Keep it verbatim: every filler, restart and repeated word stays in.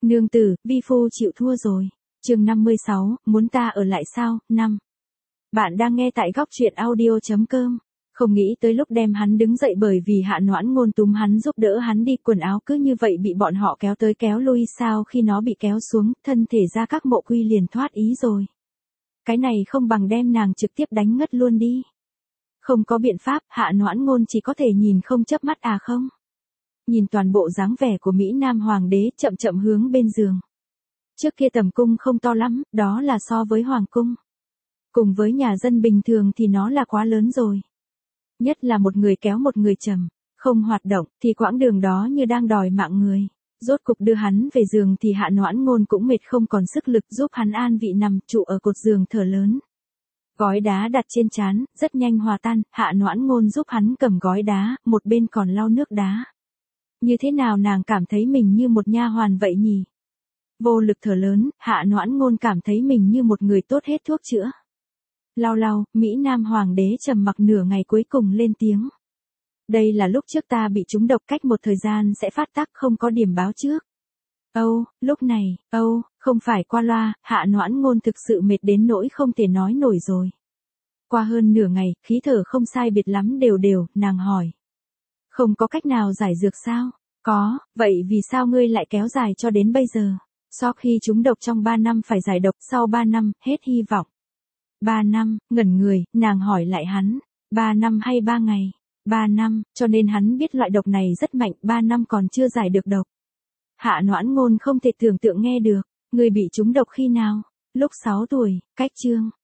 Nương tử, vi phu chịu thua rồi. Chương năm mươi sáu, muốn ta ở lại sao? năm. Bạn đang nghe tại góc truyện audio chấm com. Không nghĩ tới lúc đem hắn đứng dậy bởi vì Hạ Noãn Ngôn túm hắn giúp đỡ hắn đi, quần áo cứ như vậy bị bọn họ kéo tới kéo lui, sao khi nó bị kéo xuống, thân thể ra các mộ quy liền thoát ý rồi. Cái này không bằng đem nàng trực tiếp đánh ngất luôn đi. Không có biện pháp, Hạ Noãn Ngôn chỉ có thể nhìn không chớp mắt à không. Nhìn toàn bộ dáng vẻ của Mỹ Nam Hoàng đế, chậm chậm hướng bên giường. Trước kia tầm cung không to lắm, đó là so với Hoàng cung. Cùng với nhà dân bình thường thì nó là quá lớn rồi. Nhất là một người kéo một người trầm, không hoạt động, thì quãng đường đó như đang đòi mạng người. Rốt cục đưa hắn về giường thì Hạ Noãn Ngôn cũng mệt không còn sức lực, giúp hắn an vị nằm trụ ở cột giường thở lớn. Gói đá đặt trên trán, rất nhanh hòa tan, Hạ Noãn Ngôn giúp hắn cầm gói đá, một bên còn lau nước đá. Như thế nào nàng cảm thấy mình như một nha hoàn vậy nhỉ? Vô lực thở lớn, Hạ Noãn Ngôn cảm thấy mình như một người tốt hết thuốc chữa. Lau lau, Mỹ Nam Hoàng đế trầm mặc nửa ngày cuối cùng lên tiếng. Đây là lúc trước ta bị trúng độc, cách một thời gian sẽ phát tác, không có điểm báo trước. Âu, lúc này, Âu, không phải qua loa, Hạ Noãn Ngôn thực sự mệt đến nỗi không thể nói nổi rồi. Qua hơn nửa ngày, khí thở không sai biệt lắm đều đều, nàng hỏi. Không có cách nào giải dược sao? Có, vậy vì sao ngươi lại kéo dài cho đến bây giờ? Sau khi trúng độc trong ba năm phải giải độc, sau ba năm, hết hy vọng. ba năm, ngẩn người, nàng hỏi lại hắn. ba năm hay ba ngày? ba năm, cho nên hắn biết loại độc này rất mạnh, ba năm còn chưa giải được độc. Hạ Noãn Ngôn không thể tưởng tượng nghe được. Ngươi bị trúng độc khi nào? Lúc sáu tuổi, cách chương.